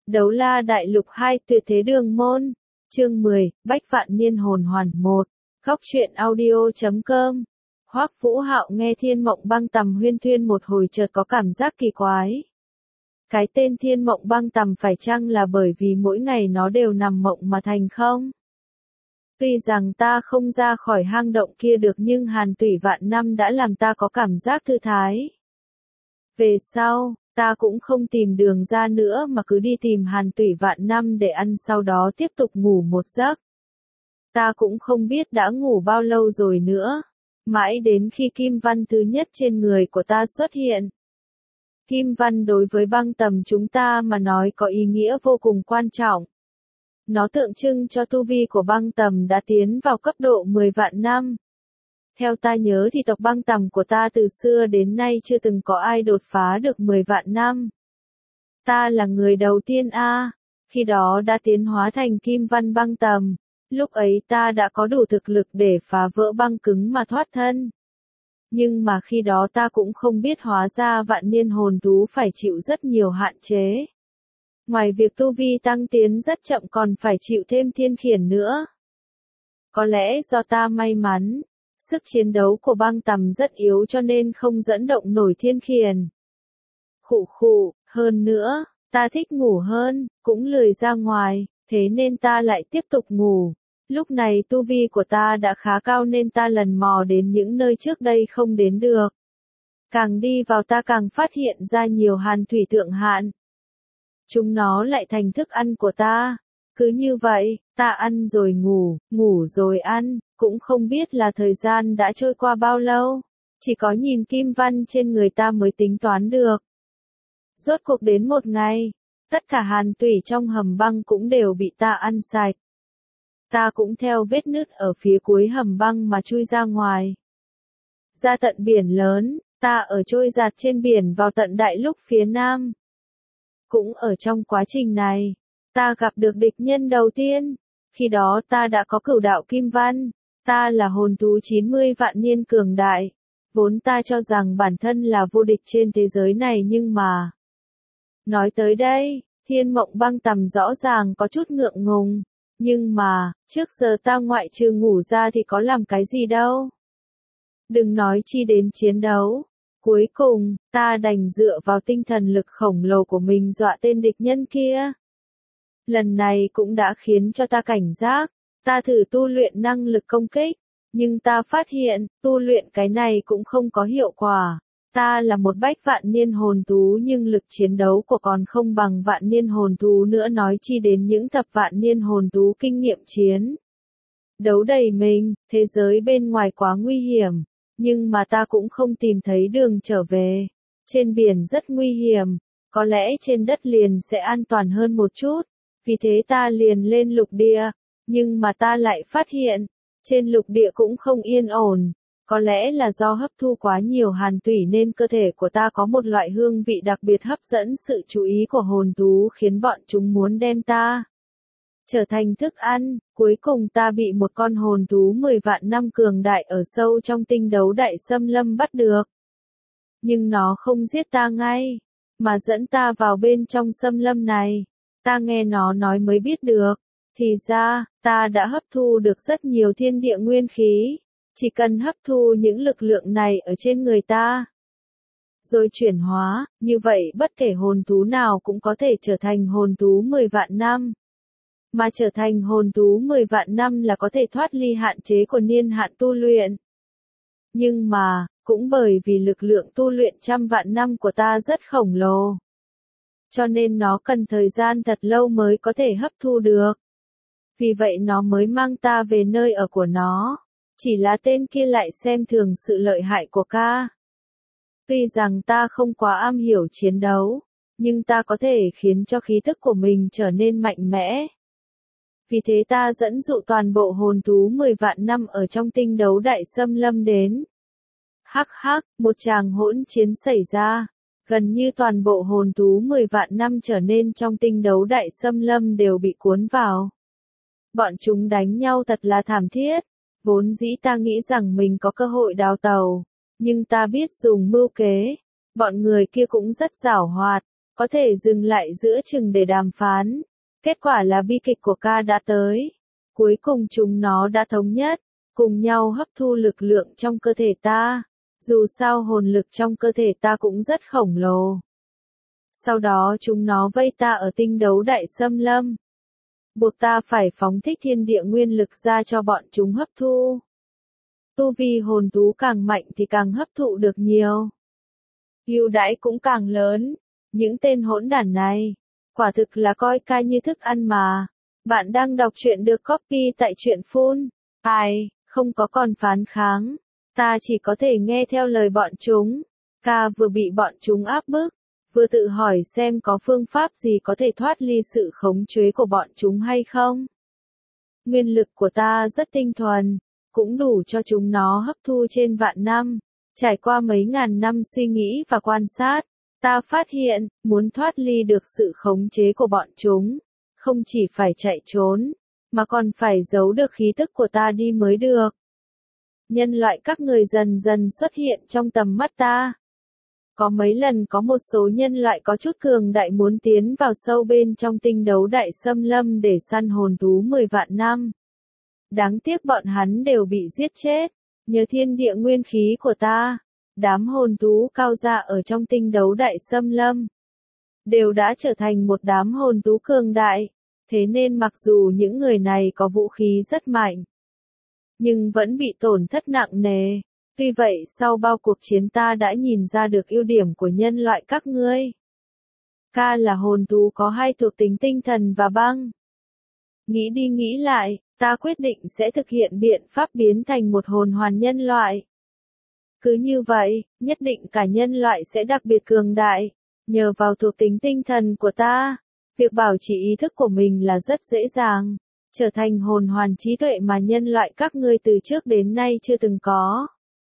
Đấu la đại lục 2 tuyệt thế đường môn. Chương 10, Bách vạn niên hồn hoàn 1. Góc truyện audio.com. Hoắc Vũ Hạo nghe Thiên Mộng Băng Tầm huyên thuyên một hồi chợt có cảm giác kỳ quái. Cái tên Thiên Mộng Băng Tầm phải chăng là bởi vì mỗi ngày nó đều nằm mộng mà thành không? Tuy rằng ta không ra khỏi hang động kia được nhưng Hàn Tủy vạn năm đã làm ta có cảm giác thư thái. Về sau, ta cũng không tìm đường ra nữa mà cứ đi tìm Hàn Tủy vạn năm để ăn sau đó tiếp tục ngủ một giấc. Ta cũng không biết đã ngủ bao lâu rồi nữa. Mãi đến khi kim văn thứ nhất trên người của ta xuất hiện. Kim văn đối với Băng Tầm chúng ta mà nói có ý nghĩa vô cùng quan trọng. Nó tượng trưng cho tu vi của Băng Tầm đã tiến vào cấp độ 10 vạn năm. Theo ta nhớ thì tộc Băng Tầm của ta từ xưa đến nay chưa từng có ai đột phá được 10 vạn năm. Ta là người đầu tiên khi đó đã tiến hóa thành Kim Văn Băng Tầm. Lúc ấy ta đã có đủ thực lực để phá vỡ băng cứng mà thoát thân. Nhưng mà khi đó ta cũng không biết hóa ra vạn niên hồn thú phải chịu rất nhiều hạn chế. Ngoài việc tu vi tăng tiến rất chậm còn phải chịu thêm thiên khiển nữa. Có lẽ do ta may mắn, sức chiến đấu của Băng Tầm rất yếu cho nên không dẫn động nổi thiên khiển. Hơn nữa, ta thích ngủ hơn, cũng lười ra ngoài, thế nên ta lại tiếp tục ngủ. Lúc này tu vi của ta đã khá cao nên ta lần mò đến những nơi trước đây không đến được. Càng đi vào ta càng phát hiện ra nhiều hàn thủy thượng hạn. Chúng nó lại thành thức ăn của ta. Cứ như vậy, ta ăn rồi ngủ, ngủ rồi ăn, cũng không biết là thời gian đã trôi qua bao lâu. Chỉ có nhìn kim văn trên người ta mới tính toán được. Rốt cuộc đến một ngày, tất cả hàn thủy trong hầm băng cũng đều bị ta ăn sạch. Ta cũng theo vết nứt ở phía cuối hầm băng mà chui ra ngoài. Ra tận biển lớn, ta ở trôi dạt trên biển vào tận đại lục phía nam. Cũng ở trong quá trình này, ta gặp được địch nhân đầu tiên. Khi đó ta đã có cửu đạo kim văn. Ta là hồn thú 90 vạn niên cường đại. Vốn ta cho rằng bản thân là vô địch trên thế giới này nhưng mà... Nói tới đây, Thiên Mộng Băng Tầm rõ ràng có chút ngượng ngùng. Nhưng mà, trước giờ ta ngoại trừ ngủ ra thì có làm cái gì đâu. Đừng nói chi đến chiến đấu. Cuối cùng, ta đành dựa vào tinh thần lực khổng lồ của mình dọa tên địch nhân kia. Lần này cũng đã khiến cho ta cảnh giác. Ta thử tu luyện năng lực công kích. Nhưng ta phát hiện, tu luyện cái này cũng không có hiệu quả. Ta là một bách vạn niên hồn thú nhưng lực chiến đấu của còn không bằng vạn niên hồn thú nữa nói chi đến những thập vạn niên hồn thú kinh nghiệm chiến. Đấu đầy mình, thế giới bên ngoài quá nguy hiểm, nhưng mà ta cũng không tìm thấy đường trở về. Trên biển rất nguy hiểm, có lẽ trên đất liền sẽ an toàn hơn một chút, vì thế ta liền lên lục địa, nhưng mà ta lại phát hiện, trên lục địa cũng không yên ổn. Có lẽ là do hấp thu quá nhiều hàn thủy nên cơ thể của ta có một loại hương vị đặc biệt hấp dẫn sự chú ý của hồn thú khiến bọn chúng muốn đem ta trở thành thức ăn. Cuối cùng ta bị một con hồn thú 10 vạn năm cường đại ở sâu trong tinh đấu đại xâm lâm bắt được. Nhưng nó không giết ta ngay, mà dẫn ta vào bên trong xâm lâm này. Ta nghe nó nói mới biết được, thì ra, ta đã hấp thu được rất nhiều thiên địa nguyên khí. Chỉ cần hấp thu những lực lượng này ở trên người ta, rồi chuyển hóa, như vậy bất kể hồn thú nào cũng có thể trở thành hồn thú 10 vạn năm. Mà trở thành hồn thú 10 vạn năm là có thể thoát ly hạn chế của niên hạn tu luyện. Nhưng mà, cũng bởi vì lực lượng tu luyện trăm vạn năm của ta rất khổng lồ. Cho nên nó cần thời gian thật lâu mới có thể hấp thu được. Vì vậy nó mới mang ta về nơi ở của nó. Chỉ là tên kia lại xem thường sự lợi hại của ca. Tuy rằng ta không quá am hiểu chiến đấu, nhưng ta có thể khiến cho khí thức của mình trở nên mạnh mẽ. Vì thế ta dẫn dụ toàn bộ hồn thú 10 vạn năm ở trong tinh đấu đại xâm lâm đến. Một tràng hỗn chiến xảy ra. Gần như toàn bộ hồn thú 10 vạn năm trở nên trong tinh đấu đại xâm lâm đều bị cuốn vào. Bọn chúng đánh nhau thật là thảm thiết. Vốn dĩ ta nghĩ rằng mình có cơ hội đào tàu, nhưng ta biết dùng mưu kế. Bọn người kia cũng rất giảo hoạt, có thể dừng lại giữa chừng để đàm phán. Kết quả là bi kịch của Ca đã tới. Cuối cùng chúng nó đã thống nhất, cùng nhau hấp thu lực lượng trong cơ thể ta. Dù sao hồn lực trong cơ thể ta cũng rất khổng lồ. Sau đó chúng nó vây ta ở tinh đấu đại xâm lâm. Buộc ta phải phóng thích thiên địa nguyên lực ra cho bọn chúng hấp thu. Tu vi hồn thú càng mạnh thì càng hấp thụ được nhiều. Ưu đãi cũng càng lớn. Những tên hỗn đản này, quả thực là coi Ca như thức ăn mà. Bạn đang đọc truyện được copy tại truyện Phun. Ai, không có còn phán kháng. Ta chỉ có thể nghe theo lời bọn chúng. Ca vừa bị bọn chúng áp bức, vừa tự hỏi xem có phương pháp gì có thể thoát ly sự khống chế của bọn chúng hay không. Nguyên lực của ta rất tinh thuần, cũng đủ cho chúng nó hấp thu trên vạn năm. Trải qua mấy ngàn năm suy nghĩ và quan sát, ta phát hiện, muốn thoát ly được sự khống chế của bọn chúng, không chỉ phải chạy trốn, mà còn phải giấu được khí tức của ta đi mới được. Nhân loại các người dần dần xuất hiện trong tầm mắt ta. Có mấy lần có một số nhân loại có chút cường đại muốn tiến vào sâu bên trong tinh đấu đại xâm lâm để săn hồn thú 10 vạn năm. Đáng tiếc bọn hắn đều bị giết chết, nhờ thiên địa nguyên khí của ta. Đám hồn thú cao gia ở trong tinh đấu đại xâm lâm đều đã trở thành một đám hồn thú cường đại, thế nên mặc dù những người này có vũ khí rất mạnh, nhưng vẫn bị tổn thất nặng nề. Tuy vậy sau bao cuộc chiến ta đã nhìn ra được ưu điểm của nhân loại các ngươi. Ca là hồn thú có hai thuộc tính tinh thần và băng. Nghĩ đi nghĩ lại, ta quyết định sẽ thực hiện biện pháp biến thành một hồn hoàn nhân loại. Cứ như vậy, nhất định cả nhân loại sẽ đặc biệt cường đại. Nhờ vào thuộc tính tinh thần của ta, việc bảo trì ý thức của mình là rất dễ dàng. Trở thành hồn hoàn trí tuệ mà nhân loại các ngươi từ trước đến nay chưa từng có.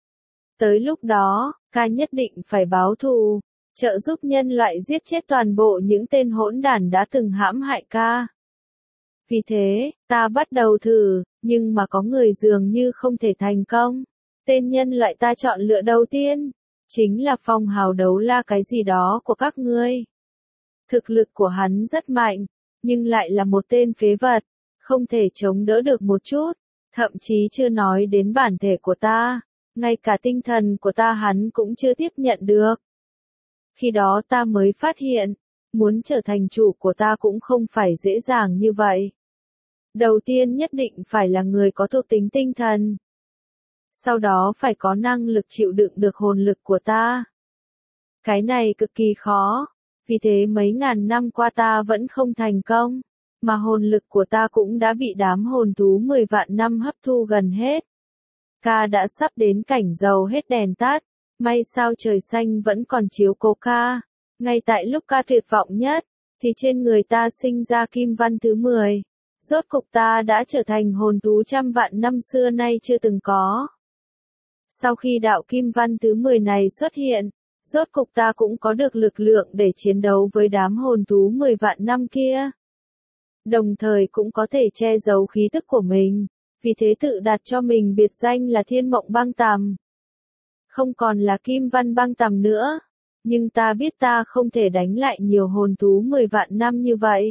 Tới lúc đó, Ca nhất định phải báo thù, trợ giúp nhân loại giết chết toàn bộ những tên hỗn đản đã từng hãm hại Ca. Vì thế, ta bắt đầu thử, nhưng mà có người dường như không thể thành công. Tên nhân loại ta chọn lựa đầu tiên, chính là phong hào đấu la cái gì đó của các ngươi. Thực lực của hắn rất mạnh, nhưng lại là một tên phế vật, không thể chống đỡ được một chút, thậm chí chưa nói đến bản thể của ta, ngay cả tinh thần của ta hắn cũng chưa tiếp nhận được. Khi đó ta mới phát hiện, muốn trở thành chủ của ta cũng không phải dễ dàng như vậy. Đầu tiên nhất định phải là người có thuộc tính tinh thần. Sau đó phải có năng lực chịu đựng được hồn lực của ta. Cái này cực kỳ khó, vì thế mấy ngàn năm qua ta vẫn không thành công, mà hồn lực của ta cũng đã bị đám hồn thú 10 vạn năm hấp thu gần hết. Ca đã sắp đến cảnh dầu hết đèn tắt, may sao trời xanh vẫn còn chiếu cố Ca. Ngay tại lúc Ca tuyệt vọng nhất, thì trên người ta sinh ra kim văn thứ 10. Rốt cục ta đã trở thành hồn thú trăm vạn năm xưa nay chưa từng có. Sau khi đạo kim văn thứ 10 này xuất hiện, rốt cục ta cũng có được lực lượng để chiến đấu với đám hồn thú 10 vạn năm kia. Đồng thời cũng có thể che giấu khí tức của mình, vì thế tự đặt cho mình biệt danh là Thiên Mộng Băng Tằm. Không còn là Kim Văn Băng Tằm nữa, nhưng ta biết ta không thể đánh lại nhiều hồn thú 10 vạn năm như vậy.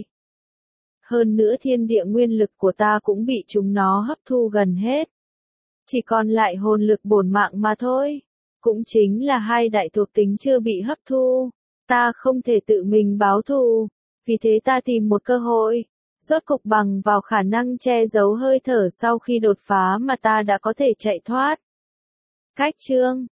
Hơn nữa thiên địa nguyên lực của ta cũng bị chúng nó hấp thu gần hết. Chỉ còn lại hồn lực bổn mạng mà thôi. Cũng chính là hai đại thuộc tính chưa bị hấp thu. Ta không thể tự mình báo thù. Vì thế ta tìm một cơ hội. Rốt cục bằng vào khả năng che giấu hơi thở sau khi đột phá mà ta đã có thể chạy thoát. Cách chương